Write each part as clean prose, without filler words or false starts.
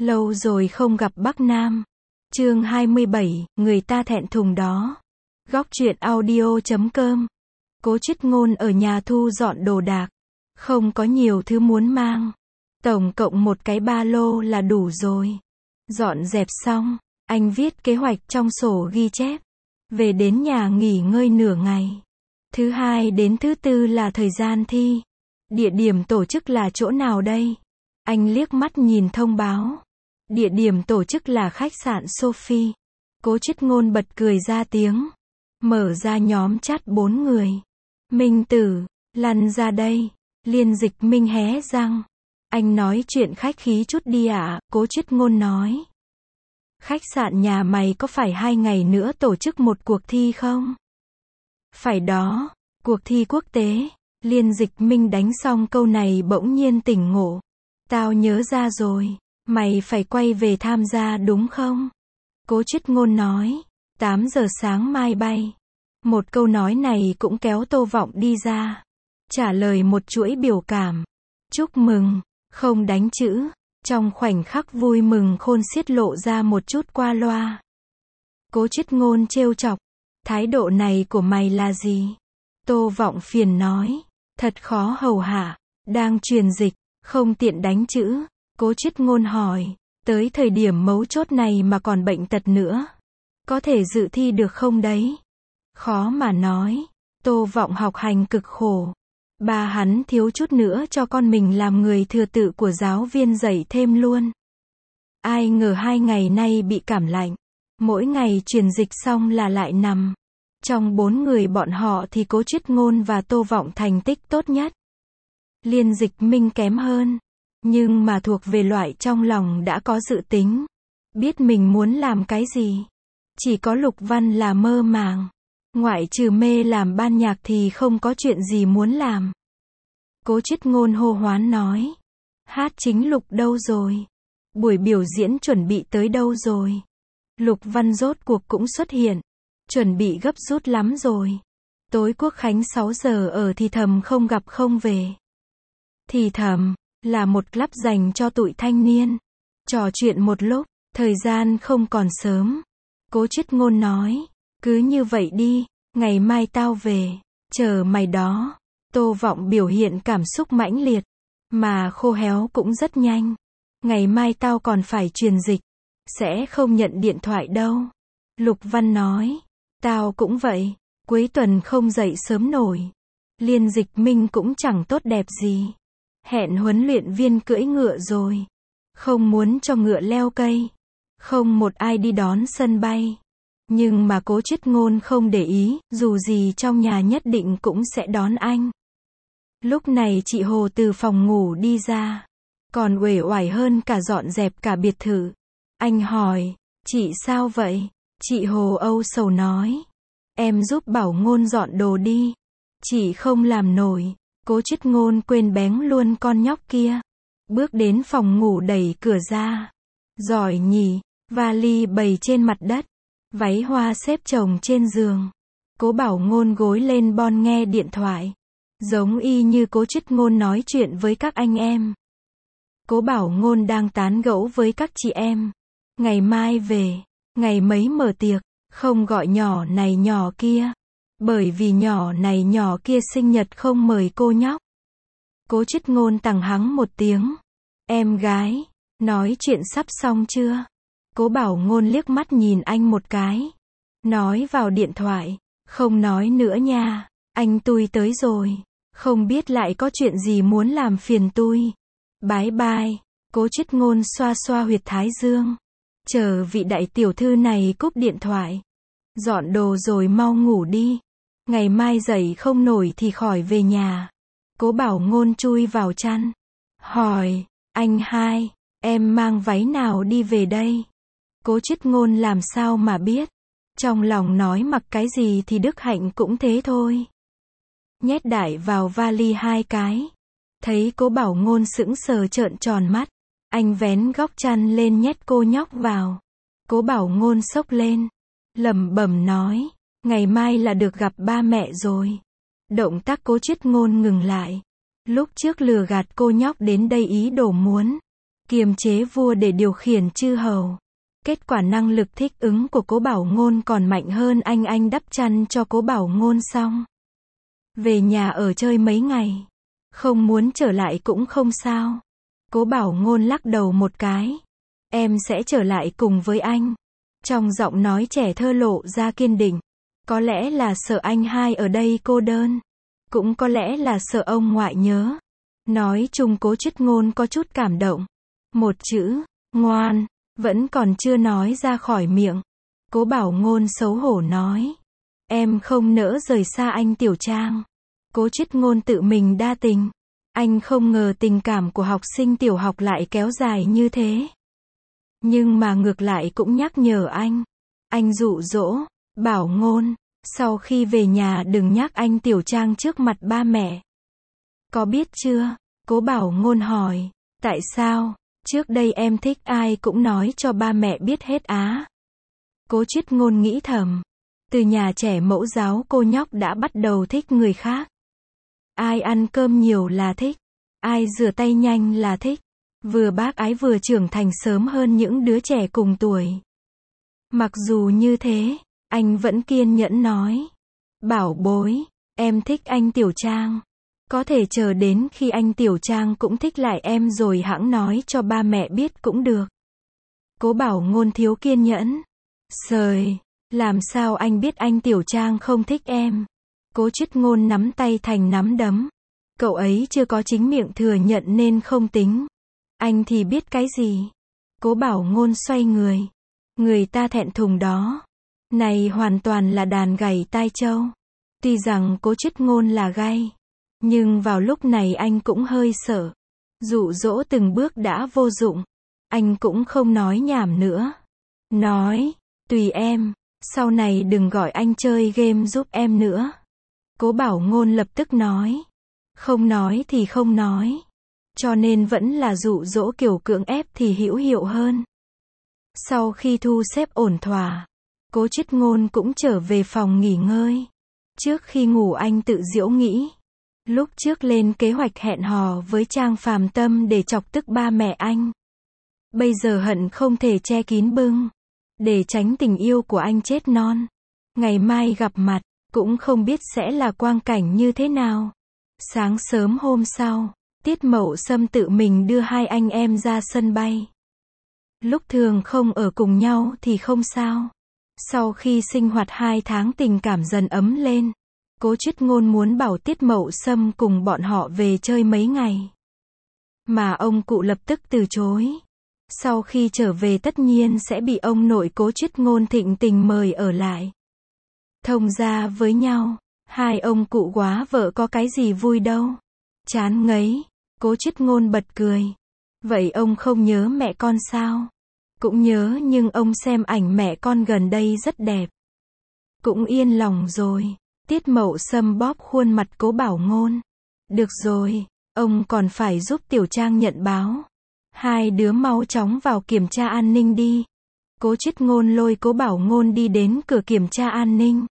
Lâu rồi không gặp Bắc Nam. Chương 27, người ta thẹn thùng đó. Góc truyện audio.com. Cố Triết Ngôn ở nhà thu dọn đồ đạc. Không có nhiều thứ muốn mang. Tổng cộng một cái ba lô là đủ rồi. Dọn dẹp xong, anh viết kế hoạch trong sổ ghi chép. Về đến nhà nghỉ ngơi nửa ngày. Thứ hai đến thứ tư là thời gian thi. Địa điểm tổ chức là chỗ nào đây? Anh liếc mắt nhìn thông báo. Địa điểm tổ chức là khách sạn Sophie. Cố Triết Ngôn bật cười ra tiếng. Mở ra nhóm chat 4 người. Minh Tử, lăn ra đây. Liên Dịch Minh hé răng. Anh nói chuyện khách khí chút đi ạ, Cố Triết Ngôn nói. Khách sạn nhà mày có phải 2 ngày nữa tổ chức một cuộc thi không? Phải đó, cuộc thi quốc tế. Liên Dịch Minh đánh xong câu này bỗng nhiên tỉnh ngộ. Tao nhớ ra rồi, mày phải quay về tham gia đúng không? Cố Triết Ngôn nói, 8 giờ sáng mai bay. Một câu nói này cũng kéo Tô Vọng đi ra. Trả lời một chuỗi biểu cảm. Chúc mừng, không đánh chữ. Trong khoảnh khắc vui mừng khôn xiết lộ ra một chút qua loa. Cố Triết Ngôn trêu chọc. Thái độ này của mày là gì? Tô Vọng phiền nói. Thật khó hầu hạ. Đang truyền dịch, không tiện đánh chữ. Cố Triết Ngôn hỏi. Tới thời điểm mấu chốt này mà còn bệnh tật nữa. Có thể dự thi được không đấy? Khó mà nói. Tô Vọng học hành cực khổ. Ba hắn thiếu chút nữa cho con mình làm người thừa tự của giáo viên dạy thêm luôn. Ai ngờ 2 ngày nay bị cảm lạnh. Mỗi ngày truyền dịch xong là lại nằm. Trong 4 người bọn họ thì Cố Triết Ngôn và Tô Vọng thành tích tốt nhất. Liên Dịch Minh kém hơn. Nhưng mà thuộc về loại trong lòng đã có dự tính. Biết mình muốn làm cái gì. Chỉ có Lục Văn là mơ màng. Ngoại trừ mê làm ban nhạc thì không có chuyện gì muốn làm. Cố Triết Ngôn hô hoán nói. Hát chính Lục đâu rồi? Buổi biểu diễn chuẩn bị tới đâu rồi? Lục Văn rốt cuộc cũng xuất hiện. Chuẩn bị gấp rút lắm rồi. Tối Quốc Khánh 6 giờ ở Thì Thầm không gặp không về. Thì Thầm là một club dành cho tụi thanh niên. Trò chuyện một lúc, thời gian không còn sớm. Cố Triết Ngôn nói. Cứ như vậy đi, ngày mai tao về, chờ mày đó. Tô Vọng biểu hiện cảm xúc mãnh liệt, mà khô héo cũng rất nhanh. Ngày mai tao còn phải truyền dịch, sẽ không nhận điện thoại đâu. Lục Văn nói, tao cũng vậy, cuối tuần không dậy sớm nổi. Liên Dịch Minh cũng chẳng tốt đẹp gì. Hẹn huấn luyện viên cưỡi ngựa rồi. Không muốn cho ngựa leo cây. Không một ai đi đón sân bay. Nhưng mà Cố Triết Ngôn không để ý, dù gì trong nhà nhất định cũng sẽ đón anh. Lúc này chị Hồ từ phòng ngủ đi ra. Còn uể oải hơn cả dọn dẹp cả biệt thự. Anh hỏi, chị sao vậy? Chị Hồ âu sầu nói. Em giúp Bảo Ngôn dọn đồ đi. Chị không làm nổi. Cố Triết Ngôn quên bén luôn con nhóc kia. Bước đến phòng ngủ đẩy cửa ra. Giỏi nhỉ, vali bày trên mặt đất. Váy hoa xếp chồng trên giường. Cố Bảo Ngôn gối lên bon nghe điện thoại. Giống y như Cố Triết Ngôn nói chuyện với các anh em. Cố Bảo Ngôn đang tán gẫu với các chị em. Ngày mai về, ngày mấy mở tiệc, không gọi nhỏ này nhỏ kia. Bởi vì nhỏ này nhỏ kia sinh nhật không mời cô nhóc. Cố Triết Ngôn tằng hắng một tiếng. Em gái, nói chuyện sắp xong chưa? Cố Bảo Ngôn liếc mắt nhìn anh một cái. Nói vào điện thoại. Không nói nữa nha. Anh tui tới rồi. Không biết lại có chuyện gì muốn làm phiền tui. Bye bye. Cố Triết Ngôn xoa xoa huyệt thái dương. Chờ vị đại tiểu thư này cúp điện thoại. Dọn đồ rồi mau ngủ đi. Ngày mai dậy không nổi thì khỏi về nhà. Cố Bảo Ngôn chui vào chăn. Hỏi, anh hai, em mang váy nào đi về đây? Cố Triết Ngôn làm sao mà biết. Trong lòng nói mặc cái gì thì Đức Hạnh cũng thế thôi. Nhét đại vào vali 2 cái. Thấy Cố Bảo Ngôn sững sờ trợn tròn mắt. Anh vén góc chăn lên nhét cô nhóc vào. Cố Bảo Ngôn xốc lên. Lẩm bẩm nói. Ngày mai là được gặp ba mẹ rồi. Động tác Cố Triết Ngôn ngừng lại. Lúc trước lừa gạt cô nhóc đến đây ý đồ muốn kiềm chế vua để điều khiển chư hầu. Kết quả năng lực thích ứng của Cố Bảo Ngôn còn mạnh hơn anh đắp chăn cho Cố Bảo Ngôn xong. Về nhà ở chơi mấy ngày. Không muốn trở lại cũng không sao. Cố Bảo Ngôn lắc đầu một cái. Em sẽ trở lại cùng với anh. Trong giọng nói trẻ thơ lộ ra kiên định. Có lẽ là sợ anh hai ở đây cô đơn. Cũng có lẽ là sợ ông ngoại nhớ. Nói chung Cố Chuyết Ngôn có chút cảm động. Một chữ, ngoan, vẫn còn chưa nói ra khỏi miệng. Cố Bảo Ngôn xấu hổ nói. Em không nỡ rời xa anh Tiểu Trang. Cố Chuyết Ngôn tự mình đa tình. Anh không ngờ tình cảm của học sinh tiểu học lại kéo dài như thế. Nhưng mà ngược lại cũng nhắc nhở anh. Anh dụ dỗ, Bảo Ngôn, sau khi về nhà đừng nhắc anh Tiểu Trang trước mặt ba mẹ. Có biết chưa? Cố Bảo Ngôn hỏi. Tại sao? Trước đây em thích ai cũng nói cho ba mẹ biết hết á. Cố Chuyết Ngôn nghĩ thầm. Từ nhà trẻ mẫu giáo cô nhóc đã bắt đầu thích người khác. Ai ăn cơm nhiều là thích. Ai rửa tay nhanh là thích. Vừa bác ái vừa trưởng thành sớm hơn những đứa trẻ cùng tuổi. Mặc dù như thế, anh vẫn kiên nhẫn nói. Bảo bối, em thích anh Tiểu Trang. Có thể chờ đến khi anh Tiểu Trang cũng thích lại em rồi hẵng nói cho ba mẹ biết cũng được. Cố Bảo Ngôn thiếu kiên nhẫn. Sời, làm sao anh biết anh Tiểu Trang không thích em? Cố Chuyết Ngôn nắm tay thành nắm đấm. Cậu ấy chưa có chính miệng thừa nhận nên không tính. Anh thì biết cái gì? Cố Bảo Ngôn xoay người. Người ta thẹn thùng đó. Này hoàn toàn là đàn gảy tai trâu. Tuy rằng Cố Chuyết Ngôn là gay. Nhưng vào lúc này anh cũng hơi sợ. Dụ dỗ từng bước đã vô dụng. Anh cũng không nói nhảm nữa. Nói, tùy em, sau này đừng gọi anh chơi game giúp em nữa. Cố Bảo Ngôn lập tức nói. Không nói thì không nói. Cho nên vẫn là dụ dỗ kiểu cưỡng ép thì hữu hiệu hơn. Sau khi thu xếp ổn thỏa, Cố Chuyết Ngôn cũng trở về phòng nghỉ ngơi. Trước khi ngủ anh tự giễu nghĩ. Lúc trước lên kế hoạch hẹn hò với Trang Phàm Tâm để chọc tức ba mẹ anh. Bây giờ hận không thể che kín bưng. Để tránh tình yêu của anh chết non. Ngày mai gặp mặt, cũng không biết sẽ là quang cảnh như thế nào. Sáng sớm hôm sau, Tiết Mậu Sâm tự mình đưa hai anh em ra sân bay. Lúc thường không ở cùng nhau thì không sao. Sau khi sinh hoạt 2 tháng tình cảm dần ấm lên. Cố Chuyết Ngôn muốn bảo Tiết Mậu Sâm cùng bọn họ về chơi mấy ngày. Mà ông cụ lập tức từ chối. Sau khi trở về tất nhiên sẽ bị ông nội Cố Chuyết Ngôn thịnh tình mời ở lại. Thông gia với nhau, hai ông cụ quá vợ có cái gì vui đâu. Chán ngấy, Cố Chuyết Ngôn bật cười. Vậy ông không nhớ mẹ con sao? Cũng nhớ nhưng ông xem ảnh mẹ con gần đây rất đẹp. Cũng yên lòng rồi. Tiết Mậu Sâm bóp khuôn mặt Cố Bảo Ngôn. Được rồi, ông còn phải giúp Tiểu Trang nhận báo. Hai đứa mau chóng vào kiểm tra an ninh đi. Cố Chuyết Ngôn lôi Cố Bảo Ngôn đi đến cửa kiểm tra an ninh.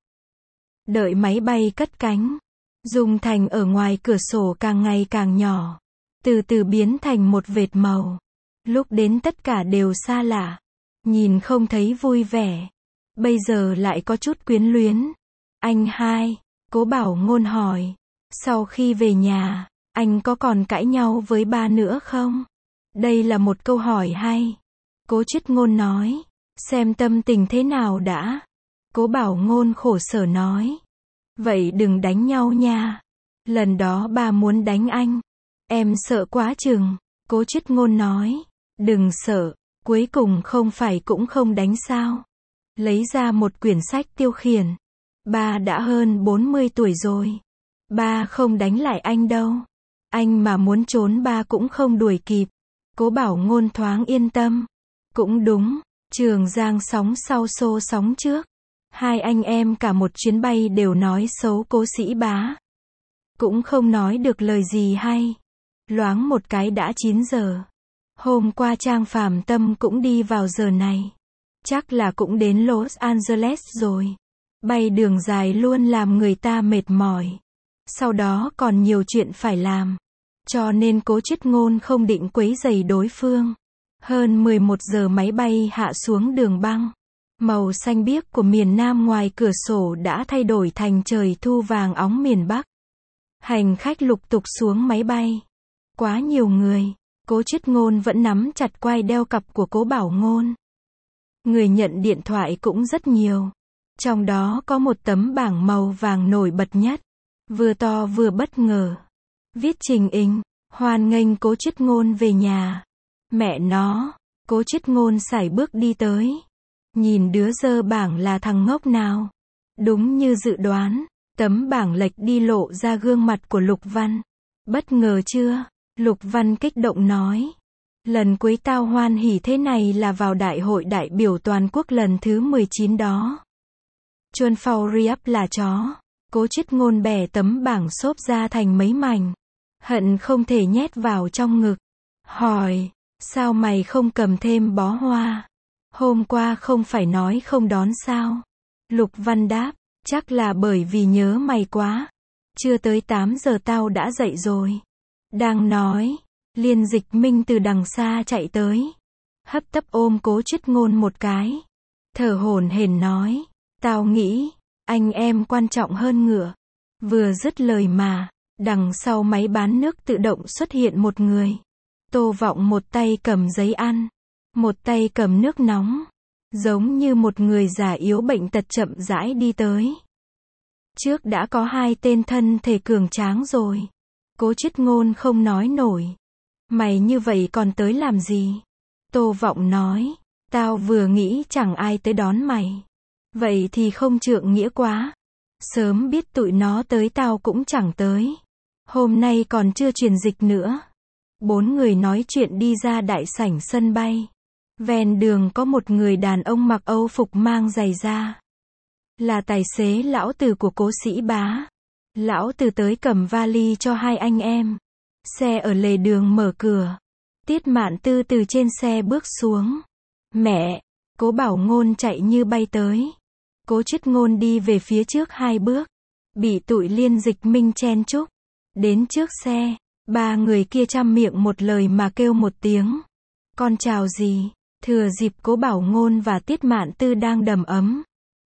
Đợi máy bay cất cánh. Dung Thành ở ngoài cửa sổ càng ngày càng nhỏ. Từ từ biến thành một vệt màu. Lúc đến tất cả đều xa lạ. Nhìn không thấy vui vẻ. Bây giờ lại có chút quyến luyến. Anh hai, Cố Bảo Ngôn hỏi. Sau khi về nhà, anh có còn cãi nhau với ba nữa không? Đây là một câu hỏi hay. Cố Chuyết Ngôn nói. Xem tâm tình thế nào đã. Cố Bảo Ngôn khổ sở nói. Vậy đừng đánh nhau nha. Lần đó ba muốn đánh anh. Em sợ quá chừng. Cố Chuyết Ngôn nói. Đừng sợ, cuối cùng không phải cũng không đánh sao. Lấy ra một quyển sách tiêu khiển. Ba đã hơn 40 tuổi rồi. Ba không đánh lại anh đâu. Anh mà muốn trốn ba cũng không đuổi kịp. Cố Bảo Ngôn thoáng yên tâm. Cũng đúng, Trường Giang sóng sau xô sóng trước. Hai anh em cả một chuyến bay đều nói xấu Cố Sĩ Bá. Cũng không nói được lời gì hay. Loáng một cái đã 9 giờ. Hôm qua Trang Phàm Tâm cũng đi vào giờ này. Chắc là cũng đến Los Angeles rồi. Bay đường dài luôn làm người ta mệt mỏi. Sau đó còn nhiều chuyện phải làm. Cho nên Cố Chuyết Ngôn không định quấy rầy đối phương. Hơn 11 giờ máy bay hạ xuống đường băng. Màu xanh biếc của miền Nam ngoài cửa sổ đã thay đổi thành trời thu vàng óng miền Bắc. Hành khách lục tục xuống máy bay. Quá nhiều người. Cố Chiết Ngôn vẫn nắm chặt quai đeo cặp của Cố Bảo Ngôn. Người nhận điện thoại cũng rất nhiều. Trong đó có một tấm bảng màu vàng nổi bật nhất. Vừa to vừa bất ngờ. Viết Trình Inh, hoan nghênh Cố Chiết Ngôn về nhà. Mẹ nó, Cố Chiết Ngôn sải bước đi tới. Nhìn đứa dơ bảng là thằng ngốc nào. Đúng như dự đoán, tấm bảng lệch đi lộ ra gương mặt của Lục Văn. Bất ngờ chưa? Lục Văn kích động nói. Lần cuối tao hoan hỉ thế này là vào đại hội đại biểu toàn quốc lần thứ 19 đó. Chuân phao riap là chó. Cố Chiết Ngôn bẻ tấm bảng xốp ra thành mấy mảnh. Hận không thể nhét vào trong ngực. Hỏi, sao mày không cầm thêm bó hoa? Hôm qua không phải nói không đón sao? Lục Văn đáp, chắc là bởi vì nhớ mày quá. Chưa tới 8 giờ tao đã dậy rồi. Đang nói, Liên Dịch Minh từ đằng xa chạy tới. Hấp tấp ôm Cố Chiết Ngôn một cái. Thở hổn hển nói, tao nghĩ, anh em quan trọng hơn ngựa. Vừa dứt lời mà, đằng sau máy bán nước tự động xuất hiện một người. Tô Vọng một tay cầm giấy ăn, một tay cầm nước nóng. Giống như một người già yếu bệnh tật chậm rãi đi tới. Trước đã có 2 tên thân thể cường tráng rồi. Cố Chiết Ngôn không nói nổi. Mày như vậy còn tới làm gì? Tô Vọng nói, tao vừa nghĩ chẳng ai tới đón mày. Vậy thì không trượng nghĩa quá. Sớm biết tụi nó tới tao cũng chẳng tới. Hôm nay còn chưa truyền dịch nữa. 4 người nói chuyện đi ra đại sảnh sân bay. Ven đường có một người đàn ông mặc Âu phục mang giày da. Là tài xế lão Từ của Cố Sĩ Bá. Lão Từ tới cầm vali cho 2 anh em. Xe ở lề đường mở cửa. Tiết Mạn Tư từ trên xe bước xuống. Mẹ! Cố Bảo Ngôn chạy như bay tới. Cố Chiết Ngôn đi về phía trước 2 bước. Bị tụi Liên Dịch Minh chen chúc. Đến trước xe, 3 người kia chăm miệng một lời mà kêu một tiếng. Con chào gì? Thừa dịp Cố Bảo Ngôn và Tiết Mạn Tư đang đầm ấm.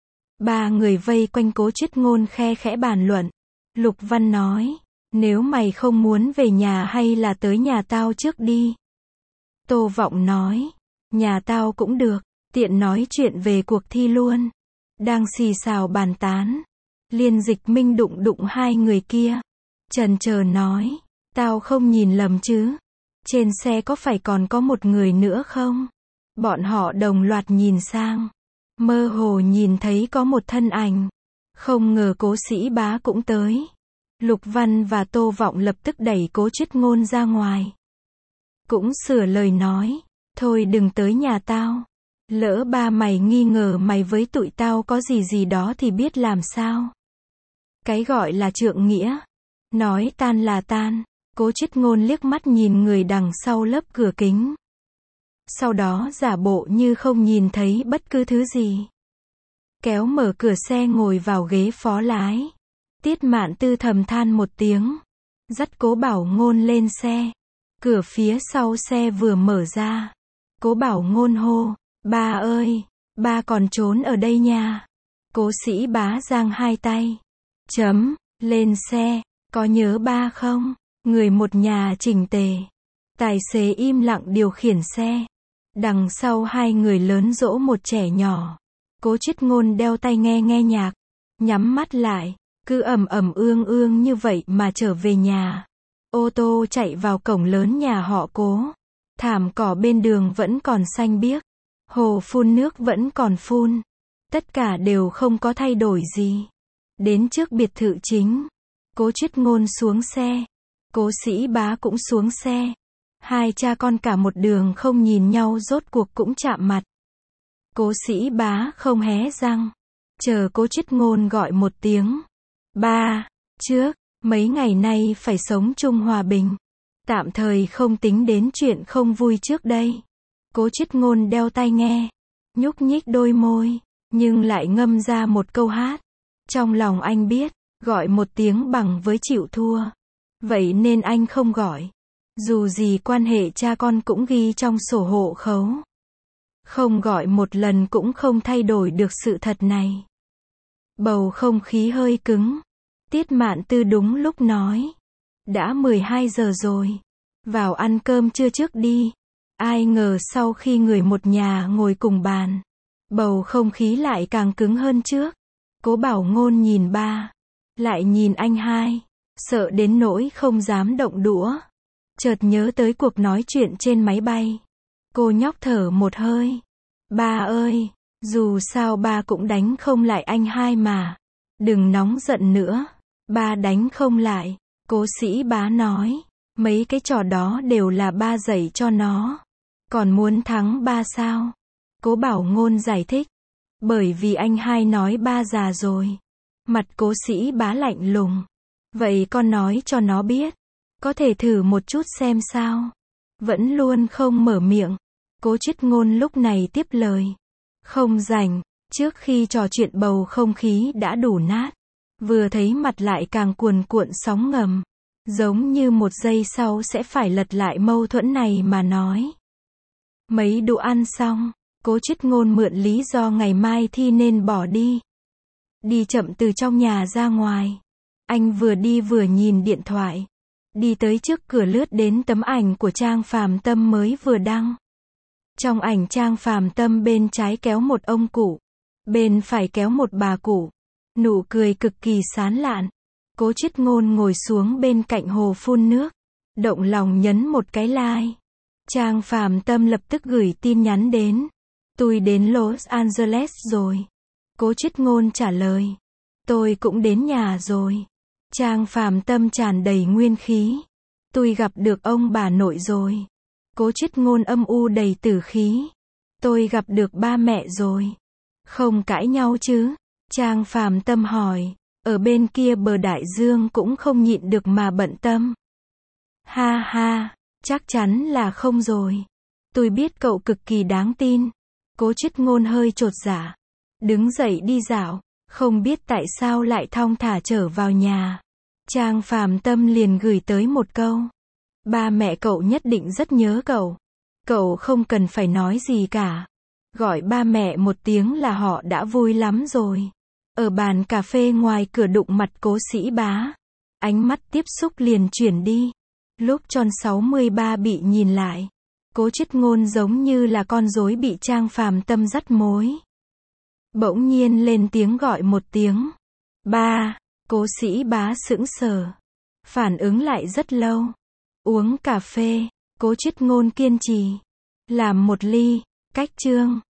3 người vây quanh Cố Chiết Ngôn khe khẽ bàn luận. Lục Văn nói, nếu mày không muốn về nhà hay là tới nhà tao trước đi. Tô Vọng nói, nhà tao cũng được, tiện nói chuyện về cuộc thi luôn. Đang xì xào bàn tán. Liên Dịch Minh đụng đụng 2 người kia. Chần chờ nói, tao không nhìn lầm chứ? Trên xe có phải còn có một người nữa không? Bọn họ đồng loạt nhìn sang. Mơ hồ nhìn thấy có một thân ảnh. Không ngờ Cố Sĩ Bá cũng tới. Lục Văn và Tô Vọng lập tức đẩy Cố Chiết Ngôn ra ngoài. Cũng sửa lời nói, thôi đừng tới nhà tao. Lỡ ba mày nghi ngờ mày với tụi tao có gì gì đó thì biết làm sao. Cái gọi là trượng nghĩa. Nói tan là tan. Cố Chiết Ngôn liếc mắt nhìn người đằng sau lớp cửa kính. Sau đó giả bộ như không nhìn thấy bất cứ thứ gì. Kéo mở cửa xe ngồi vào ghế phó lái. Tiết Mạn Tư thầm than một tiếng. Dắt Cố Bảo Ngôn lên xe. Cửa phía sau xe vừa mở ra. Cố Bảo Ngôn hô, ba ơi, ba còn trốn ở đây nha. Cố Sĩ Bá giang 2 tay. Lên xe, có nhớ ba không? Người một nhà chỉnh tề. Tài xế im lặng điều khiển xe. Đằng sau 2 người lớn dỗ một trẻ nhỏ. Cố Chiết Ngôn đeo tai nghe nhạc. Nhắm mắt lại, cứ ầm ầm ương ương như vậy mà trở về nhà. Ô tô chạy vào cổng lớn nhà họ Cố. Thảm cỏ bên đường vẫn còn xanh biếc. Hồ phun nước vẫn còn phun. Tất cả đều không có thay đổi gì. Đến trước biệt thự chính. Cố Chiết Ngôn xuống xe. Cố Sĩ Bá cũng xuống xe. 2 cha con cả một đường không nhìn nhau rốt cuộc cũng chạm mặt. Cố Sĩ Bá không hé răng. Chờ Cố Chiết Ngôn gọi một tiếng. Ba, trước, mấy ngày nay phải sống chung hòa bình. Tạm thời không tính đến chuyện không vui trước đây. Cố Chiết Ngôn đeo tai nghe. Nhúc nhích đôi môi. Nhưng lại ngâm ra một câu hát. Trong lòng anh biết, gọi một tiếng bằng với chịu thua. Vậy nên anh không gọi. Dù gì quan hệ cha con cũng ghi trong sổ hộ khẩu. Không gọi một lần cũng không thay đổi được sự thật này. Bầu không khí hơi cứng. Tiết Mạn Tư đúng lúc nói. Đã 12 giờ rồi. Vào ăn cơm trưa trước đi. Ai ngờ sau khi người một nhà ngồi cùng bàn, bầu không khí lại càng cứng hơn trước. Cố Bảo Ngôn nhìn ba, lại nhìn anh hai, sợ đến nỗi không dám động đũa. Chợt nhớ tới cuộc nói chuyện trên máy bay. Cô nhóc thở một hơi. Ba ơi, dù sao ba cũng đánh không lại anh hai mà. Đừng nóng giận nữa. Ba đánh không lại. Cố Sĩ Bá nói. Mấy cái trò đó đều là ba dạy cho nó. Còn muốn thắng ba sao? Cố Bảo Ngôn giải thích. Bởi vì anh hai nói ba già rồi. Mặt Cố Sĩ Bá lạnh lùng. Vậy con nói cho nó biết. Có thể thử một chút xem sao. Vẫn luôn không mở miệng. Cố Chiết Ngôn lúc này tiếp lời. Không rảnh. Trước khi trò chuyện bầu không khí đã đủ nát. Vừa thấy mặt lại càng cuồn cuộn sóng ngầm. Giống như một giây sau sẽ phải lật lại mâu thuẫn này mà nói. Mấy đồ ăn xong, Cố Chiết Ngôn mượn lý do ngày mai thi nên bỏ đi. Đi chậm từ trong nhà ra ngoài. Anh vừa đi vừa nhìn điện thoại. Đi tới trước cửa lướt đến tấm ảnh của Trang Phàm Tâm mới vừa đăng. Trong ảnh Trang Phàm Tâm bên trái kéo một ông cụ, bên phải kéo một bà cụ. Nụ cười cực kỳ sán lạn. Cố Chiết Ngôn ngồi xuống bên cạnh hồ phun nước. Động lòng nhấn một cái like. Trang Phàm Tâm lập tức gửi tin nhắn đến. Tôi đến Los Angeles rồi. Cố Chiết Ngôn trả lời. Tôi cũng đến nhà rồi. Trang Phàm Tâm tràn đầy nguyên khí. Tôi gặp được ông bà nội rồi. Cố Chiết Ngôn âm u đầy tử khí. Tôi gặp được ba mẹ rồi. Không cãi nhau chứ? Trang Phàm Tâm hỏi. Ở bên kia bờ đại dương cũng không nhịn được mà bận tâm. Ha ha, chắc chắn là không rồi. Tôi biết cậu cực kỳ đáng tin. Cố Chiết Ngôn hơi chột dạ. Đứng dậy đi dạo. Không biết tại sao lại thong thả trở vào nhà. Trang Phàm Tâm liền gửi tới một câu. Ba mẹ cậu nhất định rất nhớ cậu. Cậu không cần phải nói gì cả. Gọi ba mẹ một tiếng là họ đã vui lắm rồi. Ở bàn cà phê ngoài cửa đụng mặt Cố Sĩ Bá. Ánh mắt tiếp xúc liền chuyển đi. Lúc tròn 63 bị nhìn lại. Cố Chiết Ngôn giống như là con rối bị Trang Phàm Tâm dắt mối. Bỗng nhiên lên tiếng gọi một tiếng. Ba. Cố Sĩ Bá sững sờ. Phản ứng lại rất lâu. Uống cà phê. Cố Chiết Ngôn kiên trì. Làm một ly. Cách chương.